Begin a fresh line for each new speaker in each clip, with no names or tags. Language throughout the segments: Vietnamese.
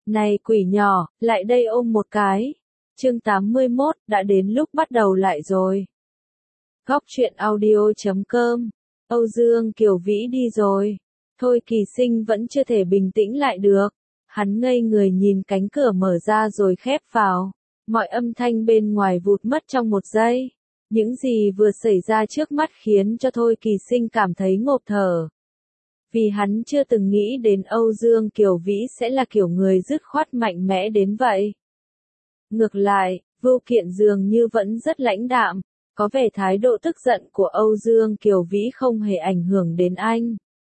Này quỷ nhỏ, lại đây ôm một cái. Chương 81, đã đến lúc bắt đầu lại rồi. Góc truyện audio.com. Âu Dương Kiều Vĩ đi rồi. Thôi Kỳ Sinh vẫn chưa thể bình tĩnh lại được. Hắn ngây người nhìn cánh cửa mở ra rồi khép vào. Mọi âm thanh bên ngoài vụt mất trong một giây. Những gì vừa xảy ra trước mắt khiến cho Thôi Kỳ Sinh cảm thấy ngộp thở. Vì hắn chưa từng nghĩ đến Âu Dương Kiều Vĩ sẽ là kiểu người dứt khoát mạnh mẽ đến vậy. Ngược lại, Vưu Kiện dường như vẫn rất lãnh đạm, có vẻ thái độ tức giận của Âu Dương Kiều Vĩ không hề ảnh hưởng đến anh.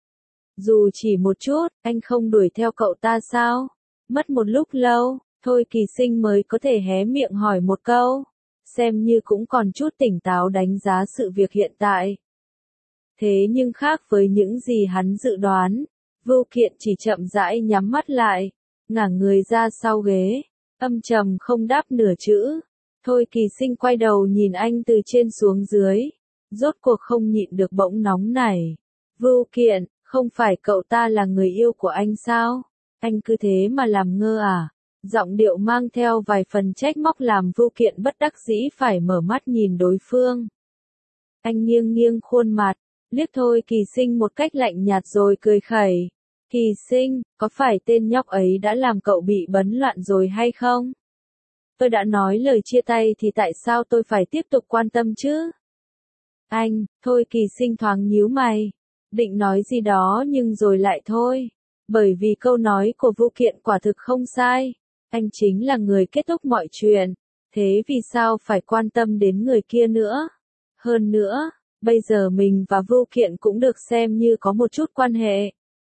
Dù chỉ một chút, anh không đuổi theo cậu ta sao? Mất một lúc lâu, Thôi Kỳ Sinh mới có thể hé miệng hỏi một câu, xem như cũng còn chút tỉnh táo đánh giá sự việc hiện tại. Thế nhưng khác với những gì hắn dự đoán, Vưu Kiện chỉ chậm rãi nhắm mắt lại, ngả người ra sau ghế, âm trầm không đáp nửa chữ. Thôi Kỳ Sinh quay đầu nhìn anh từ trên xuống dưới, rốt cuộc không nhịn được bỗng nóng nảy. Vưu Kiện, không phải cậu ta là người yêu của anh sao? Anh cứ thế mà làm ngơ à? Giọng điệu mang theo vài phần trách móc làm Vưu Kiện bất đắc dĩ phải mở mắt nhìn đối phương. Anh nghiêng nghiêng khuôn mặt, liếc Thôi Kỳ Sinh một cách lạnh nhạt rồi cười khẩy. Kỳ Sinh, có phải tên nhóc ấy đã làm cậu bị bấn loạn rồi hay không? Tôi đã nói lời chia tay thì tại sao tôi phải tiếp tục quan tâm chứ? Anh, Thôi Kỳ Sinh thoáng nhíu mày, định nói gì đó nhưng rồi lại thôi. Bởi vì câu nói của Vưu Kiện quả thực không sai. Anh chính là người kết thúc mọi chuyện. Thế vì sao phải quan tâm đến người kia nữa? Hơn nữa, bây giờ mình và Vưu Kiện cũng được xem như có một chút quan hệ.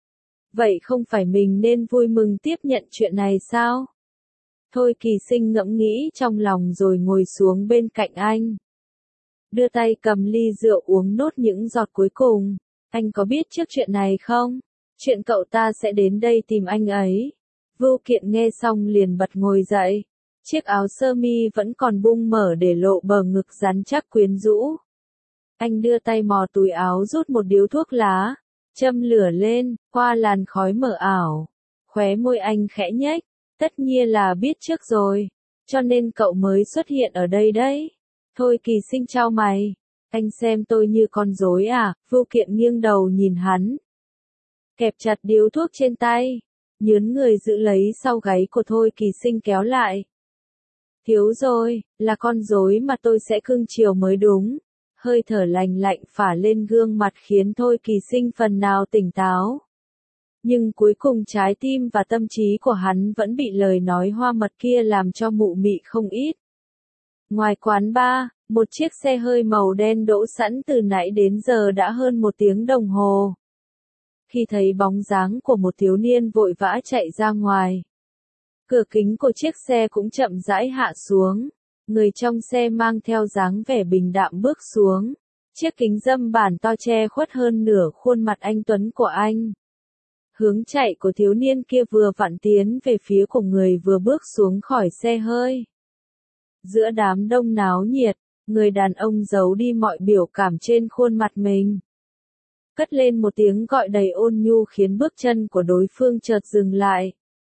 Vậy không phải mình nên vui mừng tiếp nhận chuyện này sao? Thôi Kỳ Sinh ngẫm nghĩ trong lòng rồi ngồi xuống bên cạnh anh. Đưa tay cầm ly rượu uống nốt những giọt cuối cùng. Anh có biết trước chuyện này không? Chuyện cậu ta sẽ đến đây tìm anh ấy. Vưu Kiện nghe xong liền bật ngồi dậy. Chiếc áo sơ mi vẫn còn bung mở để lộ bờ ngực rắn chắc quyến rũ. Anh đưa tay mò túi áo rút một điếu thuốc lá, châm lửa lên, qua làn khói mờ ảo. Khóe môi anh khẽ nhếch, tất nhiên là biết trước rồi, cho nên cậu mới xuất hiện ở đây đấy. Thôi Kỳ Sinh chau mày, anh xem tôi như con rối à? Vưu Kiện nghiêng đầu nhìn hắn, kẹp chặt điếu thuốc trên tay, nhướn người giữ lấy sau gáy của Thôi Kỳ Sinh kéo lại. Thiếu rồi, là con rối mà tôi sẽ cưng chiều mới đúng. Hơi thở lành lạnh phả lên gương mặt khiến Thôi Kỳ Sinh phần nào tỉnh táo. Nhưng cuối cùng trái tim và tâm trí của hắn vẫn bị lời nói hoa mật kia làm cho mụ mị không ít. Ngoài quán bar, một chiếc xe hơi màu đen đỗ sẵn từ nãy đến giờ đã hơn 1 tiếng đồng hồ. Khi thấy bóng dáng của một thiếu niên vội vã chạy ra ngoài, cửa kính của chiếc xe cũng chậm rãi hạ xuống. Người trong xe mang theo dáng vẻ bình đạm bước xuống. Chiếc kính râm bản to che khuất hơn nửa khuôn mặt anh tuấn của anh. Hướng chạy của thiếu niên kia vừa vặn tiến về phía của người vừa bước xuống khỏi xe hơi. Giữa đám đông náo nhiệt, người đàn ông giấu đi mọi biểu cảm trên khuôn mặt mình. Cất lên một tiếng gọi đầy ôn nhu khiến bước chân của đối phương chợt dừng lại.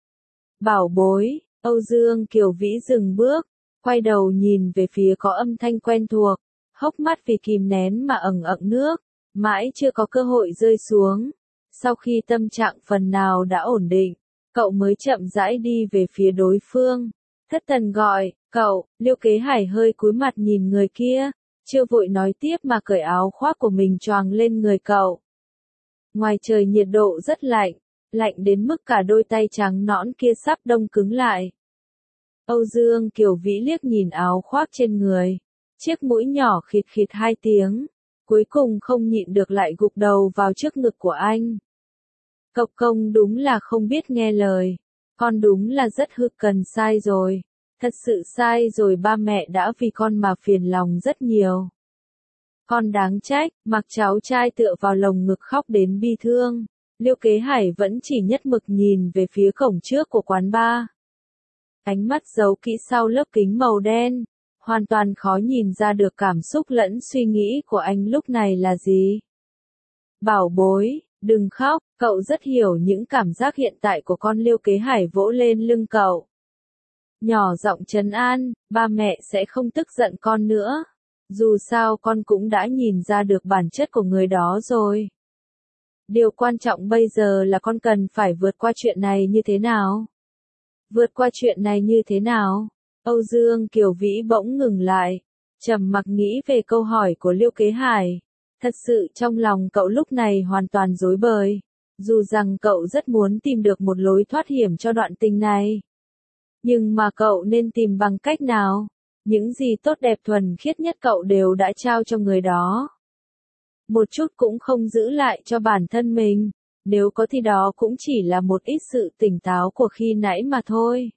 Bảo bối, Âu Dương Kiều Vĩ dừng bước, quay đầu nhìn về phía có âm thanh quen thuộc, hốc mắt vì kìm nén mà ẩn ẩn nước, mãi chưa có cơ hội rơi xuống. Sau khi tâm trạng phần nào đã ổn định, cậu mới chậm rãi đi về phía đối phương. Thất thần gọi, cậu, Liêu Kế Hải hơi cúi mặt nhìn người kia, chưa vội nói tiếp mà cởi áo khoác của mình choàng lên người cậu. Ngoài trời nhiệt độ rất lạnh, lạnh đến mức cả đôi tay trắng nõn kia sắp đông cứng lại. Âu Dương Kiều Vĩ liếc nhìn áo khoác trên người, chiếc mũi nhỏ khịt khịt 2 tiếng, cuối cùng không nhịn được lại gục đầu vào trước ngực của anh. Cậu công đúng là không biết nghe lời, con đúng là rất hư cần sai rồi, thật sự sai rồi, ba mẹ đã vì con mà phiền lòng rất nhiều. Con đáng trách, mặc cháu trai tựa vào lồng ngực khóc đến bi thương. Liêu Kế Hải vẫn chỉ nhất mực nhìn về phía cổng trước của quán bar. Ánh mắt giấu kỹ sau lớp kính màu đen, hoàn toàn khó nhìn ra được cảm xúc lẫn suy nghĩ của anh lúc này là gì. Bảo bối, Đừng khóc, cậu rất hiểu những cảm giác hiện tại của con. Liêu Kế Hải vỗ lên lưng cậu. Nhỏ giọng trấn an, ba mẹ sẽ không tức giận con nữa. Dù sao con cũng đã nhìn ra được bản chất của người đó rồi. Điều quan trọng bây giờ là con cần phải vượt qua chuyện này như thế nào? Vượt qua chuyện này như thế nào? Âu Dương Kiều Vĩ bỗng ngừng lại, trầm mặc nghĩ về câu hỏi của Liêu Kế Hải. Thật sự trong lòng cậu lúc này hoàn toàn rối bời. Dù rằng cậu rất muốn tìm được một lối thoát hiểm cho đoạn tình này. Nhưng mà cậu nên tìm bằng cách nào? Những gì tốt đẹp thuần khiết nhất cậu đều đã trao cho người đó. Một chút cũng không giữ lại cho bản thân mình. Nếu có thì đó cũng chỉ là một ít sự tỉnh táo của khi nãy mà thôi.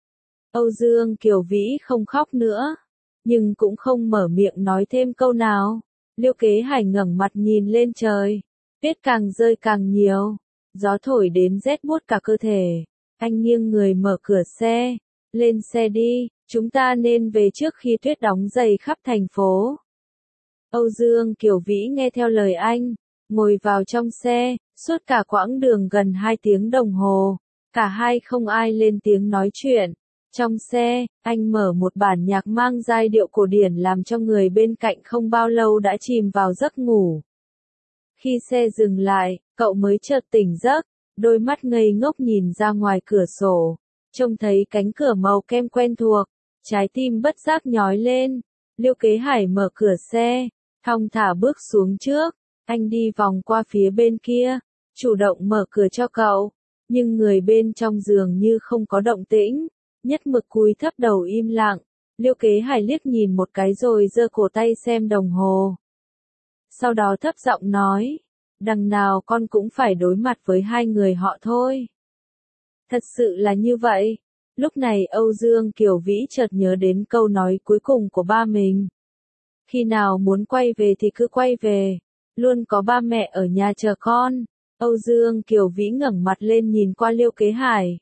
Âu Dương Kiều Vĩ không khóc nữa. Nhưng cũng không mở miệng nói thêm câu nào. Liêu Kế Hải ngẩng mặt nhìn lên trời. Tuyết càng rơi càng nhiều. Gió thổi đến rét buốt cả cơ thể. Anh nghiêng người mở cửa xe. Lên xe đi, chúng ta nên về trước khi tuyết đóng dày khắp thành phố. Âu Dương Kiều Vĩ nghe theo lời anh, ngồi vào trong xe, suốt cả quãng đường gần 2 tiếng đồng hồ. Cả hai không ai lên tiếng nói chuyện. Trong xe, anh mở một bản nhạc mang giai điệu cổ điển làm cho người bên cạnh không bao lâu đã chìm vào giấc ngủ. Khi xe dừng lại, cậu mới chợt tỉnh giấc, đôi mắt ngây ngốc nhìn ra ngoài cửa sổ, trông thấy cánh cửa màu kem quen thuộc, trái tim bất giác nhói lên. Liêu Kế Hải mở cửa xe, thong thả bước xuống trước, anh đi vòng qua phía bên kia, chủ động mở cửa cho cậu, nhưng người bên trong giường như không có động tĩnh, nhất mực cúi thấp đầu im lặng. Liêu Kế Hải liếc nhìn một cái rồi giơ cổ tay xem đồng hồ. Sau đó thấp giọng nói, đằng nào con cũng phải đối mặt với hai người họ thôi. Thật sự là như vậy. Lúc này Âu Dương Kiều Vĩ chợt nhớ đến câu nói cuối cùng của ba mình. Khi nào muốn quay về thì cứ quay về, luôn có ba mẹ ở nhà chờ con. Âu Dương Kiều Vĩ ngẩng mặt lên nhìn qua Liêu Kế Hải.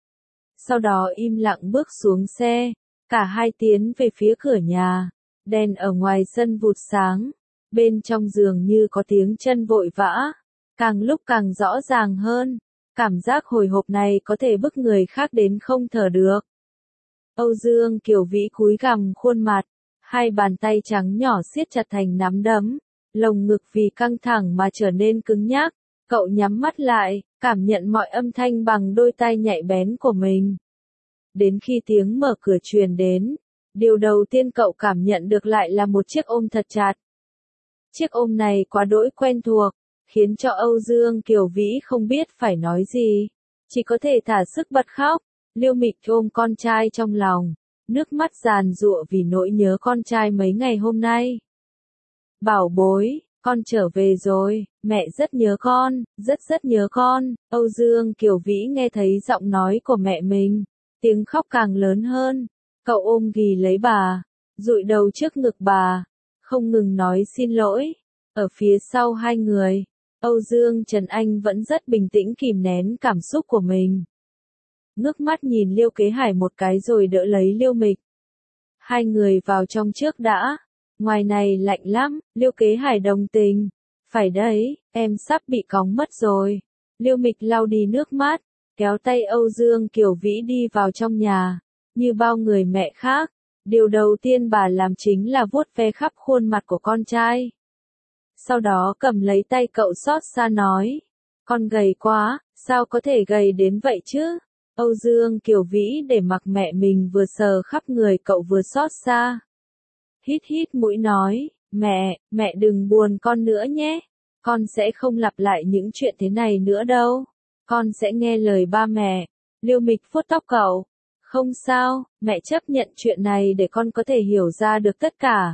Sau đó im lặng bước xuống xe, cả hai tiến về phía cửa nhà. Đèn ở ngoài sân vụt sáng, bên trong giường như có tiếng chân vội vã, càng lúc càng rõ ràng hơn. Cảm giác hồi hộp này có thể bức người khác đến không thở được. Âu Dương Kiều Vĩ cúi gằm khuôn mặt, hai bàn tay trắng nhỏ siết chặt thành nắm đấm, lồng ngực vì căng thẳng mà trở nên cứng nhắc. Cậu nhắm mắt lại, cảm nhận mọi âm thanh bằng đôi tai nhạy bén của mình. Đến khi tiếng mở cửa truyền đến, điều đầu tiên cậu cảm nhận được lại là một chiếc ôm thật chặt. Chiếc ôm này quá đỗi quen thuộc, khiến cho Âu Dương Kiều Vĩ không biết phải nói gì, chỉ có thể thả sức bật khóc. Liêu Mịch ôm con trai trong lòng, nước mắt giàn giụa vì nỗi nhớ con trai mấy ngày hôm nay. Bảo bối, con trở về rồi, mẹ rất nhớ con, rất nhớ con. Âu Dương Kiều Vĩ nghe thấy giọng nói của mẹ mình, tiếng khóc càng lớn hơn. Cậu ôm ghì lấy bà, dụi đầu trước ngực bà, không ngừng nói xin lỗi. Ở phía sau hai người, Âu Dương Trần Anh vẫn rất bình tĩnh kìm nén cảm xúc của mình. Ngước mắt nhìn Liêu Kế Hải một cái rồi đỡ lấy Liêu Mịch. Hai người vào trong trước đã, ngoài này lạnh lắm. Liêu Kế Hải đồng tình. Phải đấy, em sắp bị cóng mất rồi. Liêu Mịch lau đi nước mắt, kéo tay Âu Dương Kiều Vĩ đi vào trong nhà. Như bao người mẹ khác, điều đầu tiên bà làm chính là vuốt ve khắp khuôn mặt của con trai. Sau đó cầm lấy tay cậu xót xa nói, con gầy quá, sao có thể gầy đến vậy chứ? Âu Dương Kiều Vĩ để mặc mẹ mình vừa sờ khắp người cậu vừa xót xa. Hít hít mũi nói, mẹ đừng buồn con nữa nhé, con sẽ không lặp lại những chuyện thế này nữa đâu, con sẽ nghe lời ba mẹ. Liêu Mịch vuốt tóc cậu, không sao, mẹ chấp nhận chuyện này để con có thể hiểu ra được tất cả.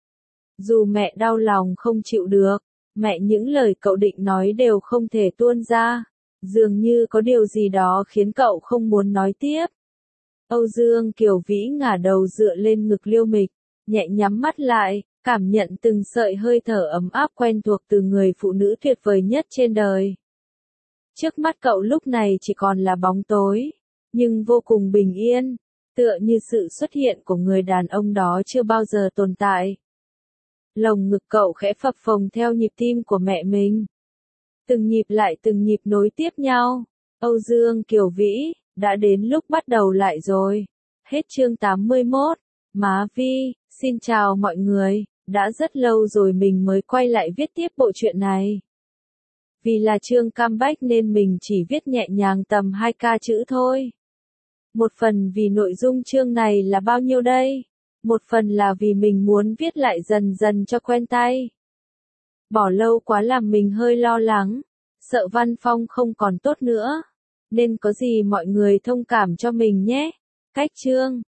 Dù mẹ đau lòng không chịu được, mẹ những lời cậu định nói đều không thể tuôn ra. Dường như có điều gì đó khiến cậu không muốn nói tiếp. Âu Dương Kiều Vĩ ngả đầu dựa lên ngực Liêu Mịch, nhẹ nhắm mắt lại, cảm nhận từng sợi hơi thở ấm áp quen thuộc từ người phụ nữ tuyệt vời nhất trên đời. Trước mắt cậu lúc này chỉ còn là bóng tối, nhưng vô cùng bình yên, tựa như sự xuất hiện của người đàn ông đó chưa bao giờ tồn tại. Lồng ngực cậu khẽ phập phồng theo nhịp tim của mẹ mình. Từng nhịp lại từng nhịp nối tiếp nhau. Âu Dương Kiều Vĩ, đã đến lúc bắt đầu lại rồi. Hết chương 81. Má Vi, xin chào mọi người, đã rất lâu rồi mình mới quay lại viết tiếp bộ truyện này. Vì là chương comeback nên mình chỉ viết nhẹ nhàng tầm 2k chữ thôi. Một phần vì nội dung chương này là bao nhiêu đây? Một phần là vì mình muốn viết lại dần dần cho quen tay. Bỏ lâu quá làm mình hơi lo lắng, sợ văn phong không còn tốt nữa. Nên có gì mọi người thông cảm cho mình nhé. Cách chương